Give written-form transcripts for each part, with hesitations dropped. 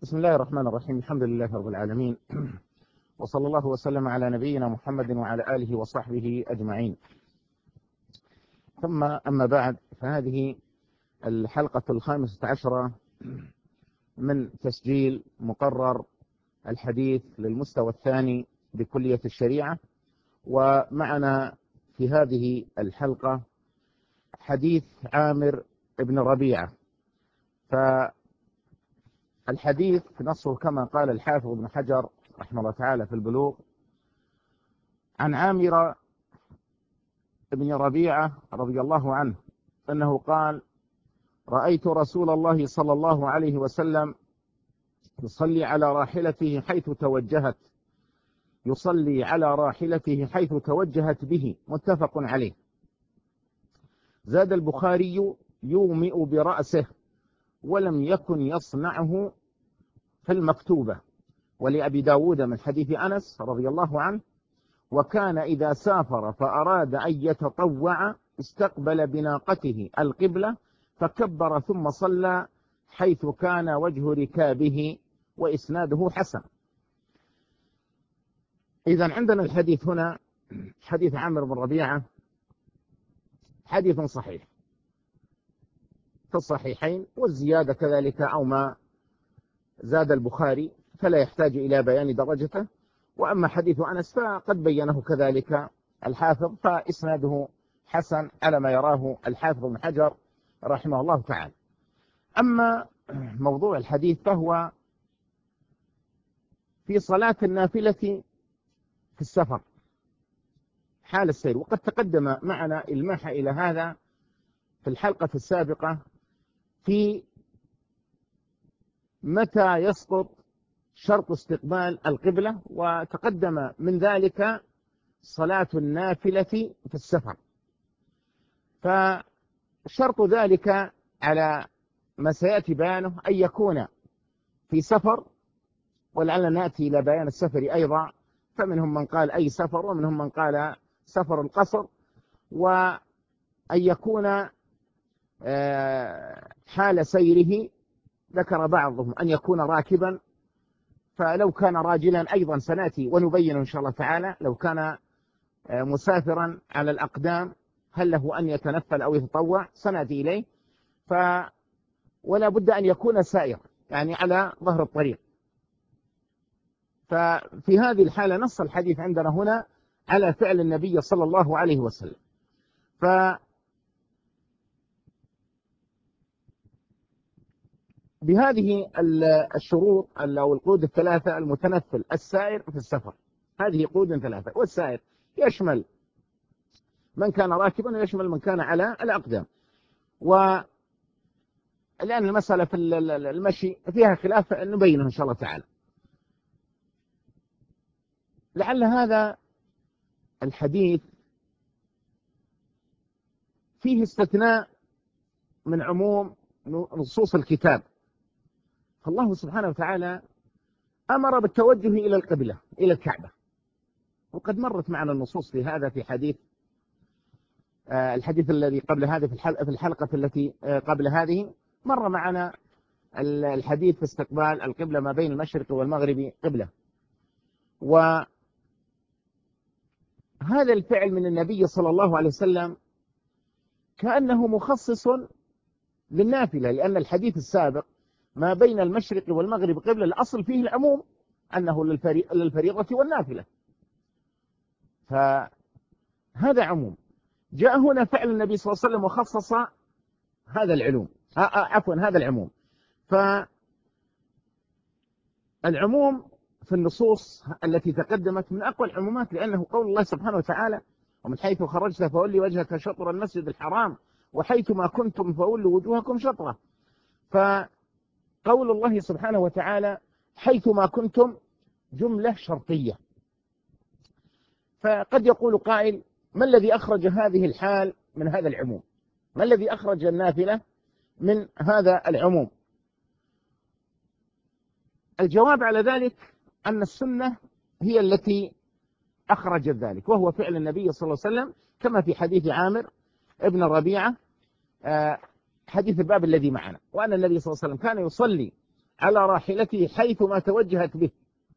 بسم الله الرحمن الرحيم. الحمد لله رب العالمين، وصلى الله وسلم على نبينا محمد وعلى آله وصحبه أجمعين. ثم أما بعد، فهذه الحلقة 15 من تسجيل مقرر الحديث للمستوى الثاني بكلية الشريعة. ومعنا في هذه الحلقة حديث عامر بن ربيعة. فالحديث نصه كما قال الحافظ ابن حجر رحمه الله تعالى في البلوغ: عن عامر بن ربيعة رضي الله عنه أنه قال: رأيت رسول الله صلى الله عليه وسلم يصلي على راحلته حيث توجهت به، متفق عليه. زاد البخاري: يومئ برأسه، ولم يكن يصنعه في المكتوبة. ولأبي داود من حديث أنس رضي الله عنه: وكان إذا سافر فأراد أن يتطوع استقبل بناقته القبلة فكبر ثم صلى حيث كان وجه ركابه، وإسناده حسن. إذن عندنا الحديث هنا حديث عامر بن ربيعة، حديث صحيح في الصحيحين، والزيادة كذلك أو ما زاد البخاري فلا يحتاج إلى بيان درجته. وأما حديث أنس فقد بينه كذلك الحافظ، فإسناده حسن على ما يراه الحافظ بن حجر رحمه الله تعالى. أما موضوع الحديث فهو في صلاة النافلة في السفر حال السير، وقد تقدم معنا الماح إلى هذا في الحلقة السابقة في متى يسقط شرط استقبال القبلة، وتقدم من ذلك صلاة النافلة في السفر. فشرط ذلك على ما سيأتي بيانه أن يكون في سفر، ولعلنا نأتي إلى بيان السفر أيضا، فمنهم من قال أي سفر ومنهم من قال سفر القصر، وأن يكون حال سيره، ذكر بعضهم أن يكون راكبا، فلو كان راجلا أيضا سنأتي ونبين إن شاء الله تعالى. لو كان مسافرا على الأقدام هل له أن يتنفل أو يتطوع؟ سنأتي إليه. ولا بد أن يكون سائر، يعني على ظهر الطريق. ففي هذه الحالة نص الحديث عندنا هنا على فعل النبي صلى الله عليه وسلم. بهذه الشروط أو القيود الثلاثة: المتنفل، السائر في السفر، هذه قيود ثلاثة. والسائر يشمل من كان راكبا ويشمل من كان على الأقدام. ولأن المسألة في المشي فيها خلاف نبينه إن شاء الله تعالى. لعل هذا الحديث فيه استثناء من عموم نصوص الكتاب. فالله سبحانه وتعالى أمر بالتوجه إلى القبلة، إلى الكعبة، وقد مرت معنا النصوص في هذا في الحديث الذي قبل هذا، في الحلقة التي قبل هذه مر معنا الحديث في استقبال القبلة ما بين المشرق والمغرب قبلة. وهذا الفعل من النبي صلى الله عليه وسلم كأنه مخصص للنافلة، لأن الحديث السابق ما بين المشرق والمغرب قبلة الأصل فيه العموم، أنه للفريضة والنافلة، فهذا عموم. جاء هنا فعل النبي صلى الله عليه وسلم وخصص هذا هذا العموم. فالعموم في النصوص التي تقدمت من أقوى العمومات، لأنه قول الله سبحانه وتعالى: ومن حيث خرجت فولي وجهك شطر المسجد الحرام وحيث ما كنتم فولوا وجوهكم شطره. فقول الله سبحانه وتعالى حيث ما كنتم جملة شرطية. فقد يقول قائل: ما الذي أخرج هذه الحال من هذا العموم؟ ما الذي أخرج النافلة من هذا العموم؟ الجواب على ذلك أن السنة هي التي أخرجت ذلك، وهو فعل النبي صلى الله عليه وسلم، كما في حديث عامر ابن ربيعة، حديث الباب الذي معنا، وأن النبي صلى الله عليه وسلم كان يصلي على راحلته حيثما توجهت به،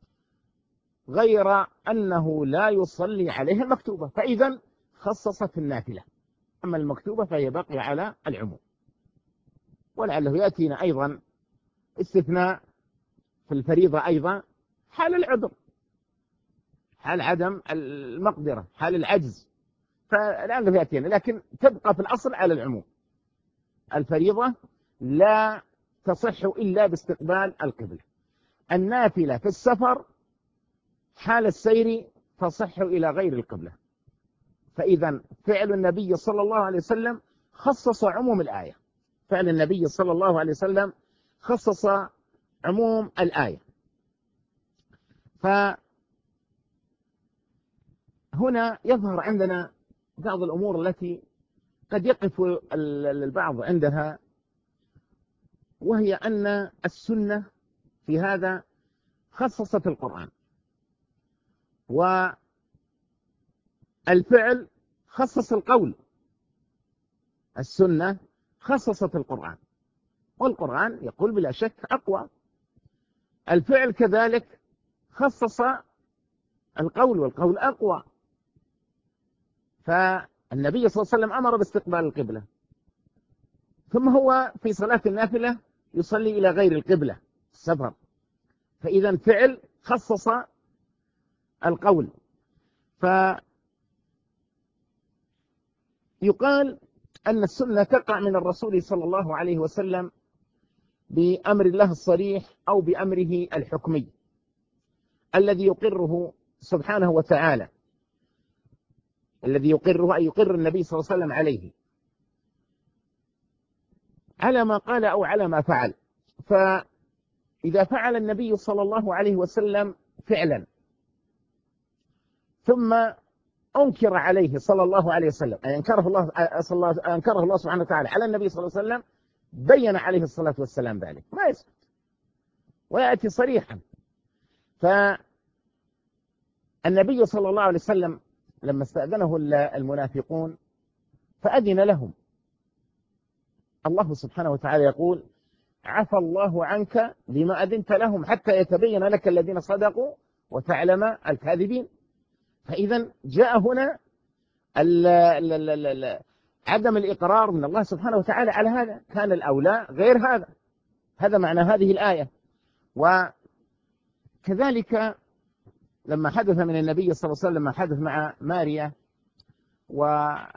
غير أنه لا يصلي عليها المكتوبة، فإذا خصصت النافلة، أما المكتوبة فهي باقية على العموم. ولعله يأتينا أيضا استثناء في الفريضة أيضا حال العذر، حال عدم المقدرة، حال العجز، فلعله يأتينا، لكن تبقى في الأصل على العموم. الفريضة لا تصح إلا باستقبال القبلة. النافلة في السفر حال السير تصح إلى غير القبلة. فإذا فعل النبي صلى الله عليه وسلم خصص عموم الآية، فعل النبي صلى الله عليه وسلم خصص عموم الآية. فهنا يظهر عندنا بعض الأمور التي قد يقف البعض عندها، وهي أن السنة في هذا خصصت القرآن، والفعل خصص القول. السنة خصصت القرآن، والقرآن يقول بلا شك أقوى. الفعل كذلك خصص القول، والقول أقوى. فالنبي صلى الله عليه وسلم أمر باستقبال القبلة، ثم هو في صلاة النافلة يصلي إلى غير القبلة السفر، فإذا الفعل خصص القول. فيقال أن السنة تقع من الرسول صلى الله عليه وسلم بأمر الله الصريح أو بأمره الحكمي الذي يقره سبحانه وتعالى، الذي يقره أي يقر النبي صلى الله عليه وسلم عليه، على ما قال أو على ما فعل. فإذا فعل النبي صلى الله عليه وسلم فعلا ثم أنكر عليه صلى الله عليه وسلم، أي أنكره الله سبحانه وتعالى على النبي صلى الله عليه وسلم، بين عليه الصلاة والسلام ذلك، ما يسكت ويأتي صريحا. فالنبي صلى الله عليه وسلم لما استأذنه المنافقون فأذن لهم، الله سبحانه وتعالى يقول: عفى الله عنك لما أذنت لهم حتى يتبين لك الذين صدقوا وتعلم الكاذبين. فإذا جاء هنا عدم الإقرار من الله سبحانه وتعالى على هذا، كان الأولى غير هذا. هذا معنى هذه الآية. وكذلك لما حدث من النبي صلى الله عليه وسلم ما حدث مع ماريا وغضب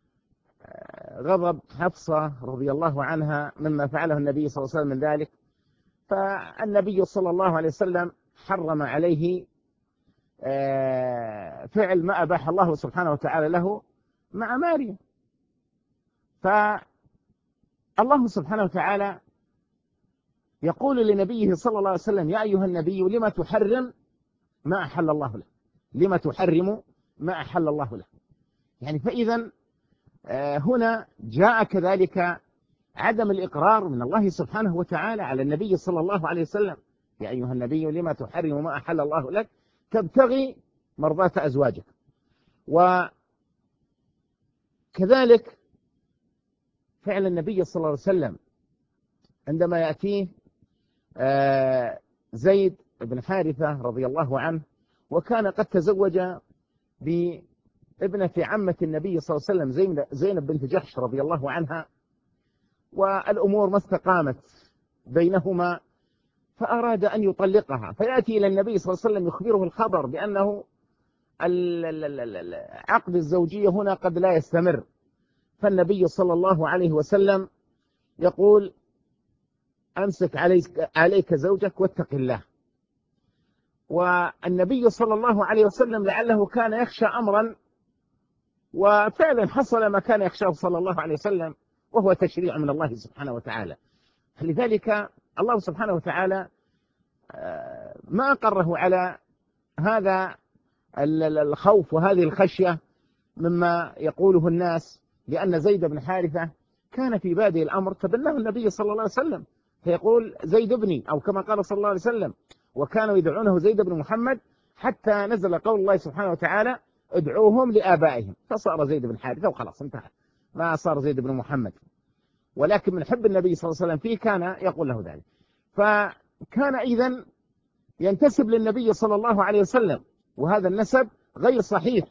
حفصة رضي الله عنها مما فعله النبي صلى الله عليه وسلم من ذلك، فالنبي صلى الله عليه وسلم حرم عليه فعل ما أباح الله سبحانه وتعالى له مع ماريا. فالله سبحانه وتعالى يقول لنبيه صلى الله عليه وسلم: يا أيها النبي لما تحرم ما أحل الله له، لما تحرم ما أحل الله له. يعني فإذا هنا جاء كذلك عدم الإقرار من الله سبحانه وتعالى على النبي صلى الله عليه وسلم: يا أيها النبي لما تحرم ما أحل الله لك تبتغي مرضاة أزواجك. وكذلك فعل النبي صلى الله عليه وسلم عندما يأتيه زيد بن حارثة رضي الله عنه، وكان قد تزوج بابنة عمة النبي صلى الله عليه وسلم زينب بنت جحش رضي الله عنها، والأمور ما استقامت بينهما، فأراد أن يطلقها، فيأتي إلى النبي صلى الله عليه وسلم يخبره الخبر بأنه عقد الزوجية هنا قد لا يستمر. فالنبي صلى الله عليه وسلم يقول: أمسك عليك زوجك واتق الله. والنبي صلى الله عليه وسلم لعله كان يخشى أمرا، وفعلا حصل ما كان يخشاه صلى الله عليه وسلم، وهو تشريع من الله سبحانه وتعالى. لذلك الله سبحانه وتعالى ما أقره على هذا الخوف وهذه الخشية مما يقوله الناس، لأن زيد بن حارثة كان في بادئ الأمر تبناه النبي صلى الله عليه وسلم، فيقول: زيد ابني، أو كما قال صلى الله عليه وسلم: وكانوا يدعونه زيد بن محمد، حتى نزل قول الله سبحانه وتعالى: ادعوهم لآبائهم، فصار زيد بن حارثة وخلاص انتهى، ما صار زيد بن محمد. ولكن من حب النبي صلى الله عليه وسلم فيه كان يقول له ذلك. كان إذن ينتسب للنبي صلى الله عليه وسلم، وهذا النسب غير صحيح.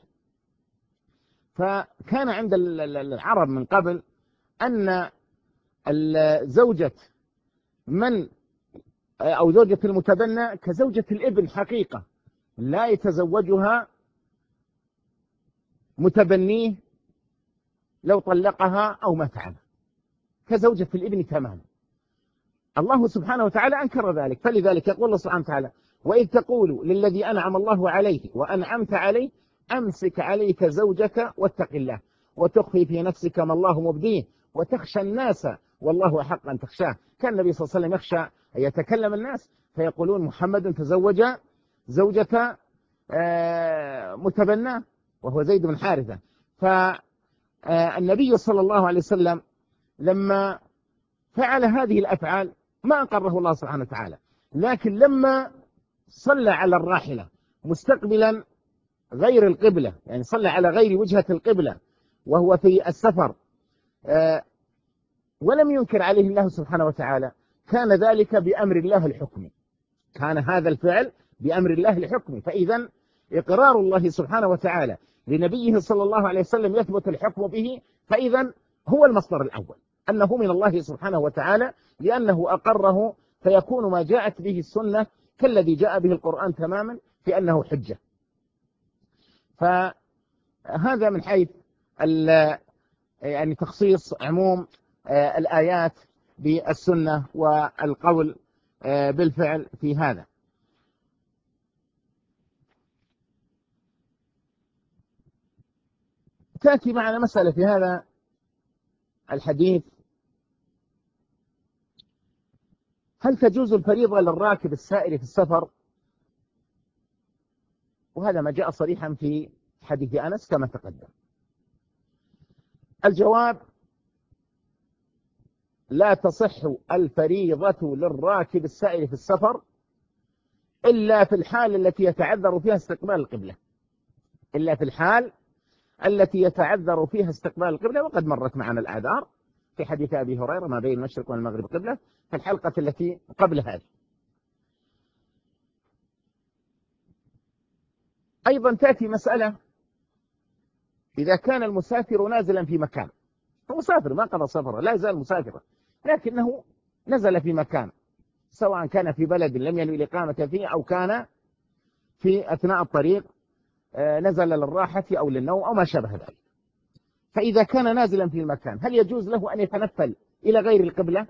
فكان عند العرب من قبل أن زوجة من أو زوجة المتبنى كزوجة الابن حقيقة، لا يتزوجها متبنيه لو طلقها أو مات عنها، كزوجة الابن تماما. الله سبحانه وتعالى أنكر ذلك، فلذلك يقول الله سبحانه وتعالى: وإذ تقول للذي أنعم الله عليه وأنعمت عليه أمسك عليك زوجك واتق الله وتخفي في نفسك ما الله مبديه وتخشى الناس والله أحق أن تخشاه. كان النبي صلى الله عليه وسلم يخشى أن يتكلم الناس فيقولون محمد تزوج زوجة متبناه وهو زيد بن حارثة. فالنبي صلى الله عليه وسلم لما فعل هذه الأفعال ما أقره الله سبحانه وتعالى، لكن لما صلى على الراحلة مستقبلا غير القبلة، يعني صلى على غير وجهة القبلة وهو في السفر، ولم ينكر عليه الله سبحانه وتعالى، كان ذلك بأمر الله الحكمي، كان هذا الفعل بأمر الله الحكمي. فإذا إقرار الله سبحانه وتعالى لنبيه صلى الله عليه وسلم يثبت الحكم به، فإذا هو المصدر الأول أنه من الله سبحانه وتعالى، لأنه أقره، فيكون ما جاءت به السنة كالذي جاء به القرآن تماما في أنه حجة. فهذا من حيث يعني تخصيص عموم الآيات بالسنة والقول بالفعل في هذا. تأتي معنا مسألة في هذا الحديث: هل تجوز الفريضة للراكب السائر في السفر؟ وهذا ما جاء صريحا في حديث أنس كما تقدم. الجواب: لا تصح الفريضة للراكب السائر في السفر إلا في الحال التي يتعذر فيها استقبال القبلة، إلا في الحال التي يتعذر فيها استقبال القبلة، وقد مرت معنا الآثار في حديث أبي هريرة: ما بين المشرق والمغرب قبلة، في الحلقة التي قبل هذه. أيضا تأتي مسألة: إذا كان المسافر نازلا في مكان، مسافر ما قضى سفره، لا يزال مسافرا، لكنه نزل في مكان، سواء كان في بلد لم ينوي الإقامة فيه أو كان في أثناء الطريق نزل للراحة أو للنوم أو ما شابه ذلك. فإذا كان نازلا في المكان هل يجوز له أن يتنفل إلى غير القبلة؟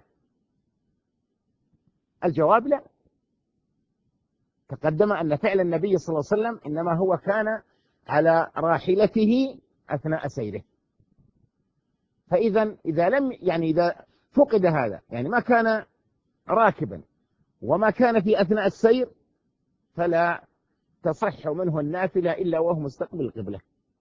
الجواب: لا. تقدم أن فعل النبي صلى الله عليه وسلم إنما هو كان على راحلته أثناء سيره. فإذا إذا فقد هذا، يعني ما كان راكبا وما كان في أثناء السير، فلا تصح منه النافلة إلا وهو مستقبل القبلة.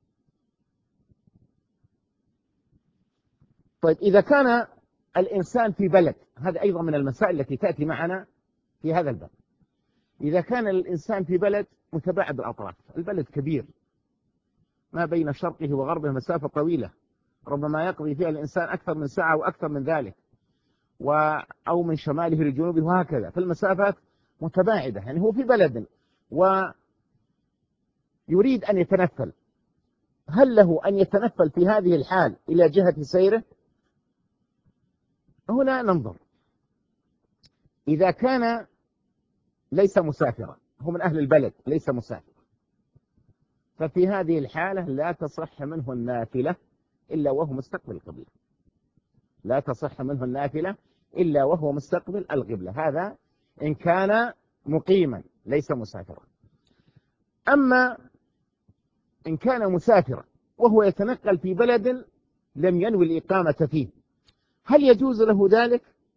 طيب، إذا كان الإنسان في بلد، هذا أيضا من المسائل التي تأتي معنا في هذا الباب. إذا كان الإنسان في بلد متباعد الأطراف، البلد كبير ما بين شرقه وغربه مسافة طويلة، ربما يقضي فيها الإنسان أكثر من ساعة وأكثر من ذلك، أو من شماله لجنوبه وهكذا، فالمسافات متباعدة، يعني هو في بلد ويريد أن يتنفل، هل له أن يتنفل في هذه الحال إلى جهة سيره؟ هنا ننظر. إذا كان ليس مسافرا، هو من أهل البلد ليس مسافرا، ففي هذه الحالة لا تصح منه النافلة إلا وهو مستقبل القبلة، لا تصح منه النافلة إلا وهو مستقبل القبلة، هذا إن كان مقيما ليس مسافرا. أما إن كان مسافرا وهو يتنقل في بلد لم ينوي الإقامة فيه، هل يجوز له ذلك؟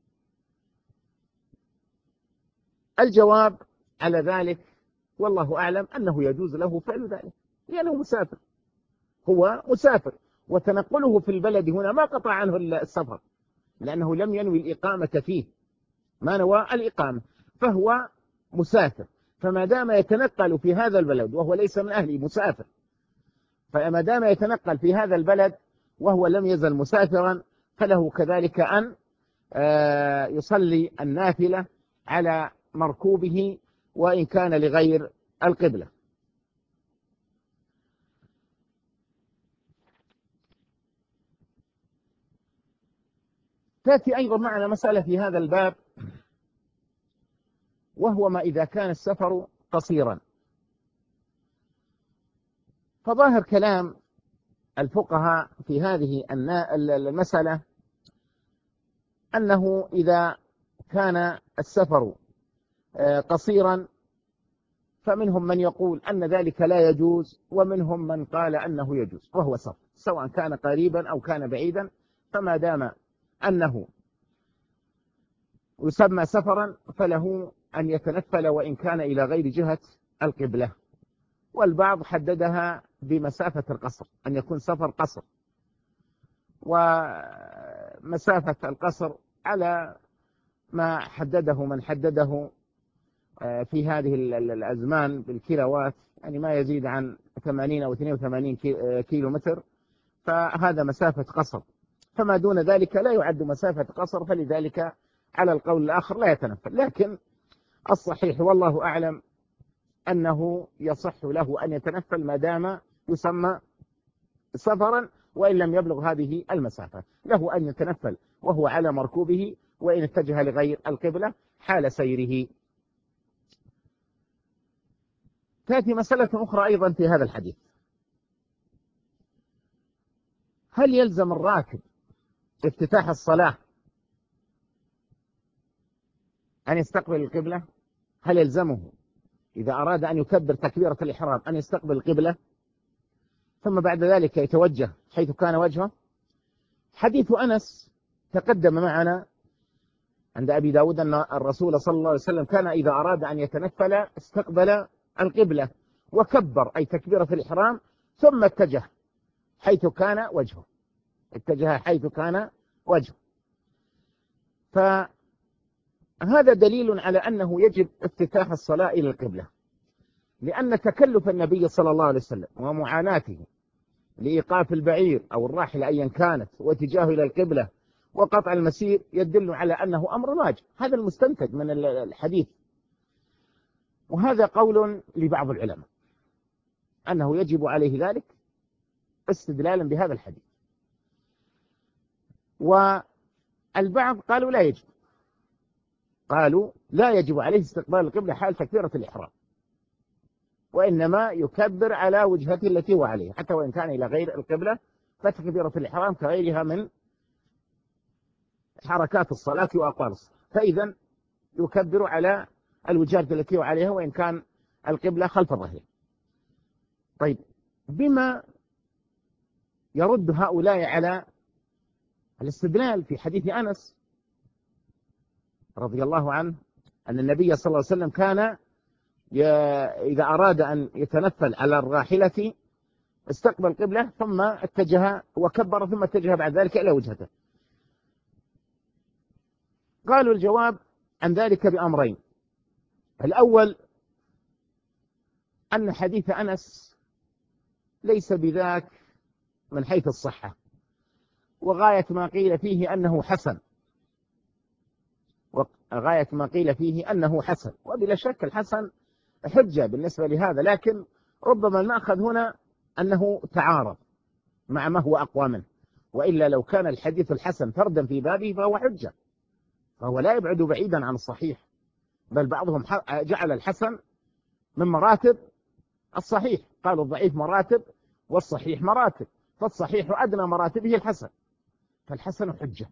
الجواب على ذلك والله أعلم أنه يجوز له فعل ذلك، لأنه مسافر، هو مسافر، وتنقله في البلد هنا ما قطع عنه السفر، لأنه لم ينوي الإقامة فيه، ما نوى الإقامة، فهو مسافر. فما دام يتنقل في هذا البلد وهو ليس من أهله، مسافر، فما دام يتنقل في هذا البلد وهو لم يزل مسافرا، فله كذلك أن يصلي النافلة على مركوبه وإن كان لغير القبلة. تأتي أيضا معنا مسألة في هذا الباب، وهو ما إذا كان السفر قصيرا. فظاهر كلام الفقهاء في هذه المسألة أنه إذا كان السفر قصيرا فمنهم من يقول أن ذلك لا يجوز، ومنهم من قال أنه يجوز، وهو سفر سواء كان قريبا أو كان بعيدا، فما دام أنه يسمى سفرا فله أن يتنفل وإن كان إلى غير جهة القبلة. والبعض حددها بمسافة القصر، أن يكون سفر قصر، ومسافة القصر على ما حدده من حدده في هذه الأزمان بالكيلوات، يعني ما يزيد عن 80 أو 82 كيلو متر، فهذا مسافة قصر. فما دون ذلك لا يعد مسافة قصر، فلذلك على القول الآخر لا يتنفل. لكن الصحيح والله أعلم أنه يصح له أن يتنفل ما دام يسمى سفرا، وإن لم يبلغ هذه المسافة له أن يتنفل وهو على مركوبه وإن اتجه لغير القبلة حال سيره. تأتي مسألة أخرى أيضا في هذا الحديث: هل يلزم الراكب افتتاح الصلاة أن يستقبل القبلة؟ هل يلزمه إذا أراد أن يكبر تكبيرة الإحرام أن يستقبل القبلة ثم بعد ذلك يتوجه حيث كان وجهه؟ حديث أنس تقدم معنا عند أبي داود أن الرسول صلى الله عليه وسلم كان إذا أراد أن يتنفل استقبل القبلة وكبر، أي تكبيرة الإحرام، ثم اتجه حيث كان وجهه، اتجه حيث كان وجهه. فهذا دليل على أنه يجب افتتاح الصلاة إلى القبلة، لأن تكلف النبي صلى الله عليه وسلم ومعاناته لإيقاف البعير أو الراحلة أيا كانت واتجاهه إلى القبلة وقطع المسير يدل على أنه أمر واجب. هذا المستنتج من الحديث، وهذا قول لبعض العلماء أنه يجب عليه ذلك استدلالا بهذا الحديث، والبعض قالوا لا يجب، قالوا لا يجب عليه استقبال القبلة حال تكبيرة الإحرام، وإنما يكبر على وجهته التي هو عليها حتى وإن كان إلى غير القبلة، فتكبيرة الإحرام كغيرها من حركات الصلاة وأقوال الصلاة، فإذا يكبر على الوجهة التي هو عليها وإن كان القبلة خلف ظهره. طيب، بما يرد هؤلاء على الاستدلال في حديث أنس رضي الله عنه أن النبي صلى الله عليه وسلم كان إذا أراد أن يتنفل على الراحلة استقبل القبلة ثم اتجه وكبر ثم اتجه بعد ذلك إلى وجهته؟ قالوا الجواب عن ذلك بأمرين: الأول أن حديث أنس ليس بذاك من حيث الصحة، وغاية ما قيل فيه أنه حسن، وغاية ما قيل فيه أنه حسن، وبلا شك الحسن حجة بالنسبة لهذا، لكن ربما المأخذ هنا أنه تعارض مع ما هو أقوى منه، وإلا لو كان الحديث الحسن فردا في بابه فهو حجة، فهو لا يبعد بعيدا عن الصحيح، بل بعضهم جعل الحسن من مراتب الصحيح، قالوا الضعيف مراتب والصحيح مراتب، فالصحيح أدنى مراتبه الحسن، فالحسن حجة.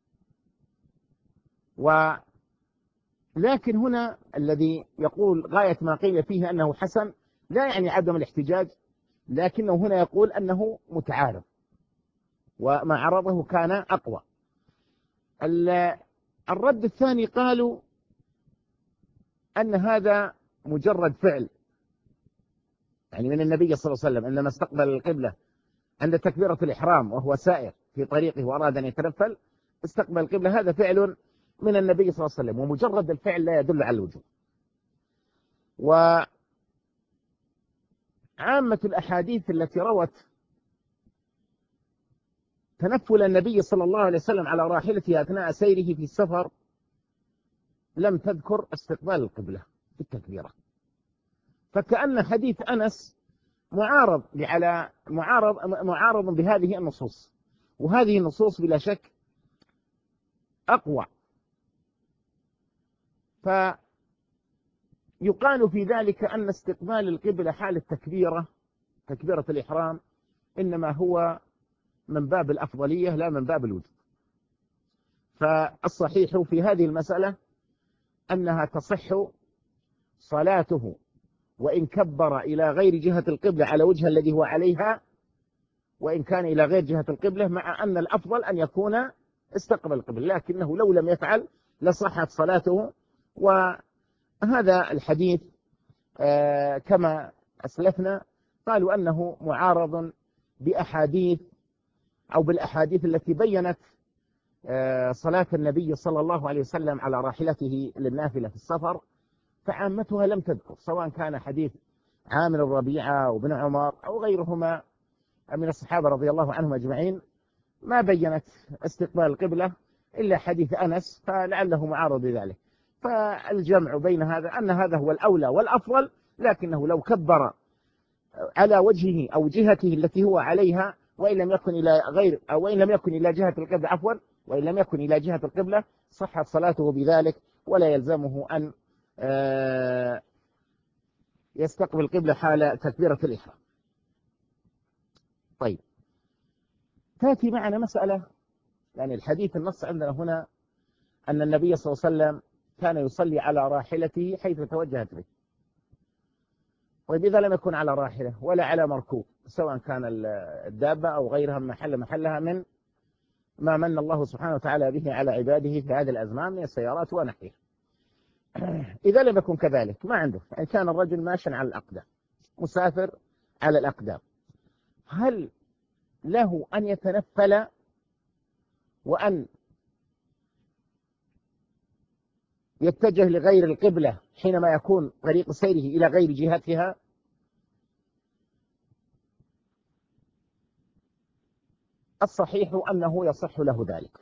ولكن هنا الذي يقول غاية ما قيل فيه أنه حسن لا يعني عدم الاحتجاج، لكنه هنا يقول أنه متعارض وما عرضه كان أقوى. الرد الثاني قالوا أن هذا مجرد فعل، يعني من النبي صلى الله عليه وسلم عندما استقبل القبلة عند تكبيرة الإحرام وهو سائر في طريقه وأراد أن يتنفل استقبل القبلة، هذا فعل من النبي صلى الله عليه وسلم، ومجرد الفعل لا يدل على الوجوب. وعامة الأحاديث التي روت تنفل النبي صلى الله عليه وسلم على راحلته أثناء سيره في السفر لم تذكر استقبال القبلة في التكبيرة، فكأن حديث أنس معارض بهذه النصوص، وهذه النصوص بلا شك أقوى. فيقال في ذلك أن استقبال القبلة حال التكبيرة، تكبيرة الإحرام، إنما هو من باب الأفضلية لا من باب الوجوب. فالصحيح في هذه المسألة أنها تصح صلاته وإن كبر إلى غير جهة القبلة على وجه الذي هو عليها، وإن كان إلى غير جهة القبلة، مع أن الأفضل أن يكون استقبل القبلة، لكنه لو لم يفعل لصحت صلاته. وهذا الحديث كما أسلفنا قالوا أنه معارض بأحاديث أو بالأحاديث التي بيّنت صلاة النبي صلى الله عليه وسلم على راحلته للنافلة في السفر، فعامتها لم تذكر، سواء كان حديث عامر الربيعة وابن عمر أو غيرهما من الصحابة رضي الله عنهم أجمعين، ما بيّنت استقبال القبلة إلا حديث أنس، فلعله معارض بذلك. فالجمع بين هذا أن هذا هو الأولى والأفضل، لكنه لو كبر على وجهه أو جهته التي هو عليها، وإن لم يكن إلى جهة القبلة، عفوا، وإن لم يكن إلى جهة القبلة، صحت صلاته بذلك، ولا يلزمه أن يستقبل القبلة حال تكبيرة الإحرام. طيب، تأتي معنا مسألة، يعني الحديث النص عندنا هنا أن النبي صلى الله عليه وسلم كان يصلي على راحلته حيث توجهت به. طيب، إذا لم يكن على راحلة ولا على مركوب، سواء كان الدابة أو غيرها محلها من ما من الله سبحانه وتعالى به على عباده في هذه الأزمان من السيارات ونحوها، إذا لم يكن كذلك ما عنده، يعني كان الرجل ماشيا على الأقدام، مسافر على الأقدام، هل له أن يتنفل وأن يتجه لغير القبلة حينما يكون طريق سيره إلى غير جهتها؟ الصحيح أنه يصح له ذلك،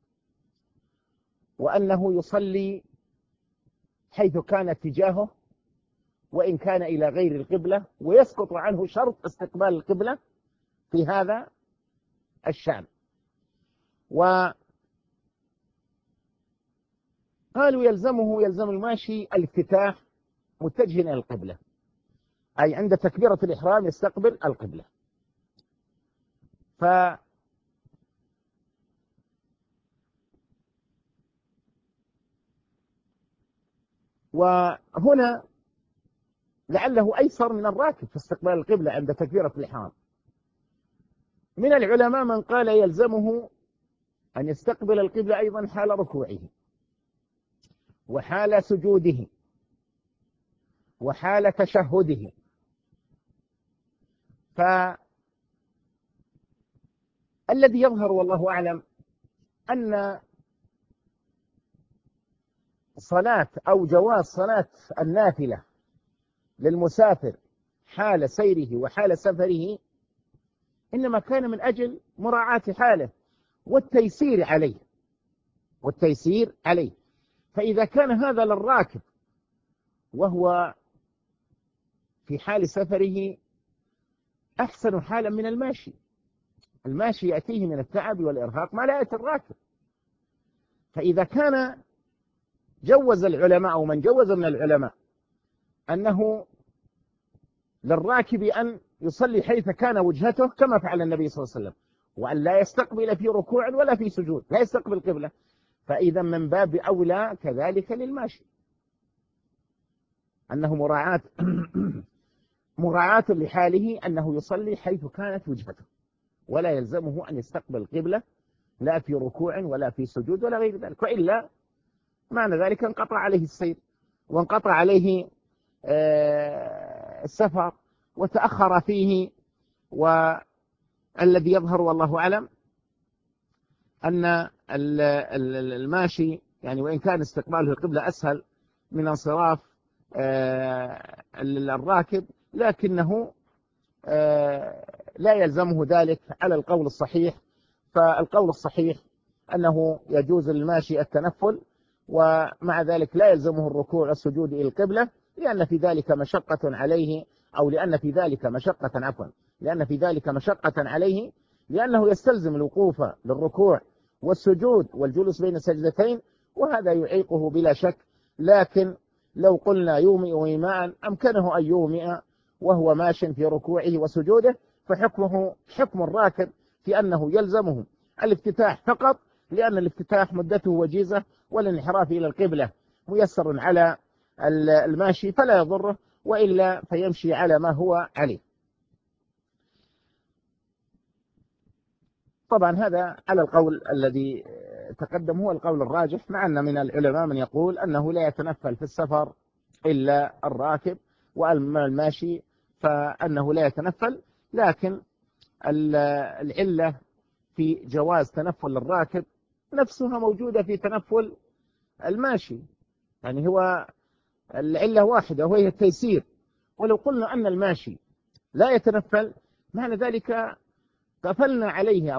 وأنه يصلي حيث كان اتجاهه وإن كان إلى غير القبلة، ويسقط عنه شرط استقبال القبلة في هذا الشأن. وقالوا يلزم الماشي الافتتاح متجها إلى القبلة، أي عند تكبيرة الإحرام يستقبل القبلة. وهنا لعله أيسر من الراكب في استقبال القبلة عند تكبيرة الإحرام. من العلماء من قال يلزمه أن يستقبل القبلة أيضا حال ركوعه وحال سجوده وحال تشهده. فالذي يظهر والله أعلم أن صلاة أو جواز صلاة النافلة للمسافر حال سيره وحال سفره إنما كان من أجل مراعاة حاله والتيسير عليه. فإذا كان هذا للراكب وهو في حال سفره أحسن حالا من الماشي يأتيه من التعب والإرهاق ما لا يأتي الراكب. فإذا كان جوز العلماء أو من جوز من العلماء أنه للراكب أن يصلي حيث كان وجهته كما فعل النبي صلى الله عليه وسلم، وأن لا يستقبل في ركوع ولا في سجود، لا يستقبل القبلة، فإذا من باب أولى كذلك للماشي أنه مراعاة لحاله أنه يصلي حيث كانت وجهته، ولا يلزمه أن يستقبل القبلة لا في ركوع ولا في سجود ولا غير ذلك، وإلا معنى ذلك انقطع عليه السير وانقطع عليه السفر وتأخر فيه. والذي يظهر والله أعلم أن الماشي يعني وإن كان استقباله القبلة أسهل من انصراف الراكب، لكنه لا يلزمه ذلك على القول الصحيح. فالقول الصحيح أنه يجوز للماشي التنفل، ومع ذلك لا يلزمه الركوع والسجود إلى القبلة، لأن في ذلك مشقة عليه، أو لأن في ذلك مشقة عفوا لأن في ذلك مشقة عليه، لأنه يستلزم الوقوف للركوع والسجود والجلوس بين السجدتين، وهذا يعيقه بلا شك. لكن لو قلنا يومئ إيماء أمكنه أن يومئ وهو ماش في ركوعه وسجوده، فحكمه حكم الراكب في أنه يلزمه الافتتاح فقط، لأن الافتتاح مدته وجيزة، والانحراف إلى القبلة ميسر على الماشي فلا يضره، وإلا فيمشي على ما هو عليه. طبعا هذا على القول الذي تقدم هو القول الراجح، مع أن من العلماء من يقول أنه لا يتنفل في السفر إلا الراكب، وأما الماشي فأنه لا يتنفل. لكن العلة في جواز تنفل الراكب نفسها موجودة في تنفل الماشي، يعني هو العلة واحدة وهي التيسير. ولو قلنا أن الماشي لا يتنفل، معنى ذلك قفلنا عليه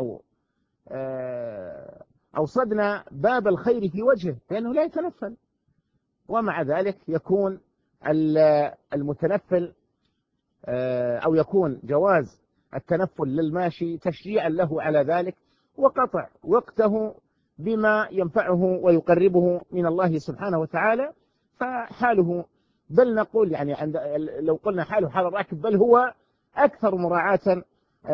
أو صدنا باب الخير في وجهه، لأنه لا يتنفل. ومع ذلك يكون المتنفل أو يكون جواز التنفل للماشي تشجيعا له على ذلك، وقطع وقته بما ينفعه ويقربه من الله سبحانه وتعالى. فحاله، بل نقول يعني لو قلنا حاله حال الراكب، بل هو أكثر مراعاة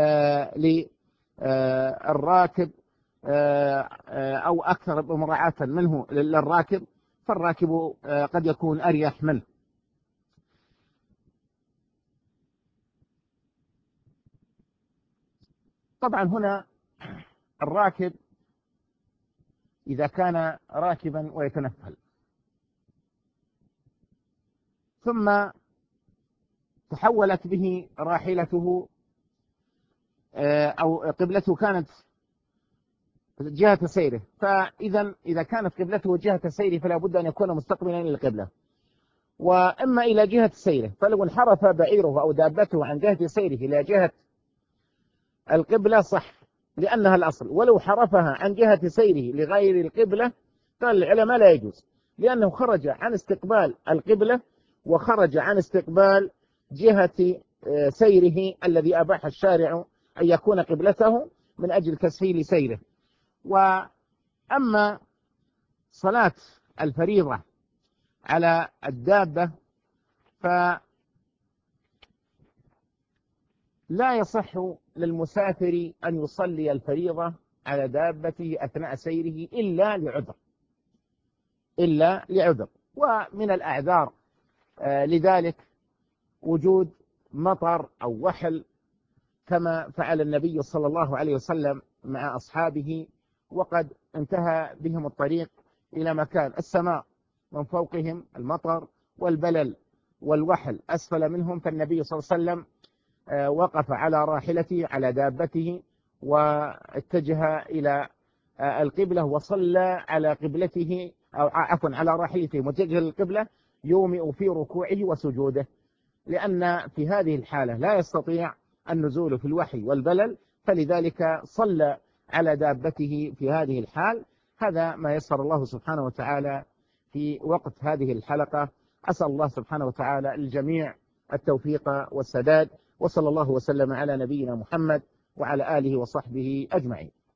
للراكب، أو أكثر مراعاة منه للراكب، فالراكب قد يكون أريح منه. طبعا هنا الراكب إذا كان راكبا ويتنفل، ثم تحولت به راحلته أو قبلته كانت جهة سيره، إذا كانت قبلته جهة سيره فلا بد أن يكون مستقبلا إلى القبلة، وإما إلى جهة سيره. فلو انحرف بعيره أو دابته عن جهة سيره إلى جهة القبلة صح، لأنها الأصل. ولو حرفها عن جهة سيره لغير القبلة قال العلماء لا يجوز، لأنه خرج عن استقبال القبلة وخرج عن استقبال جهة سيره الذي أباح الشارع أن يكون قبلته من أجل تسهيل سيره. وأما صلاة الفريضة على الدابة فلا يصح للمسافر أن يصلي الفريضة على دابته أثناء سيره إلا لعذر. ومن الأعذار لذلك وجود مطر أو وحل، كما فعل النبي صلى الله عليه وسلم مع أصحابه، وقد انتهى بهم الطريق إلى مكان السماء من فوقهم المطر والبلل والوحل أسفل منهم، فالنبي صلى الله عليه وسلم وقف على راحلته على دابته واتجه إلى القبلة وصلى على قبلته، أو عفوا على راحلته متجه للقبلة، يومئ في ركوعه وسجوده، لأن في هذه الحالة لا يستطيع النزول في الوحي والبلل، فلذلك صلى على دابته في هذه الحال. هذا ما يسر الله سبحانه وتعالى في وقت هذه الحلقة. أسأل الله سبحانه وتعالى الجميع التوفيق والسداد، وصلى الله وسلم على نبينا محمد وعلى آله وصحبه أجمعين.